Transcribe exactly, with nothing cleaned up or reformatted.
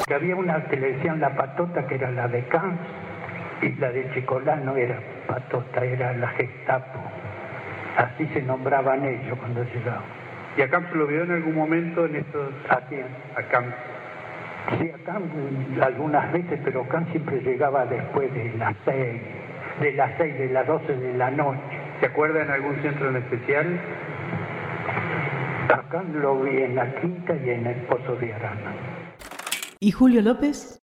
Que había una que le decían la patota, que era la de Camps, y la de Chicolá no era patota, era la Gestapo. Así se nombraban ellos cuando llegaban. ¿Y a Camps lo vio en algún momento en estos...? ¿A quién? A Camps. Sí, a Camps algunas veces, pero Camps siempre llegaba después de las seis, de las seis, de las doce de la noche. ¿Se acuerda en algún centro en especial? A Camps lo vi en la Quinta y en el Pozo de Arana. ¿Y Julio López?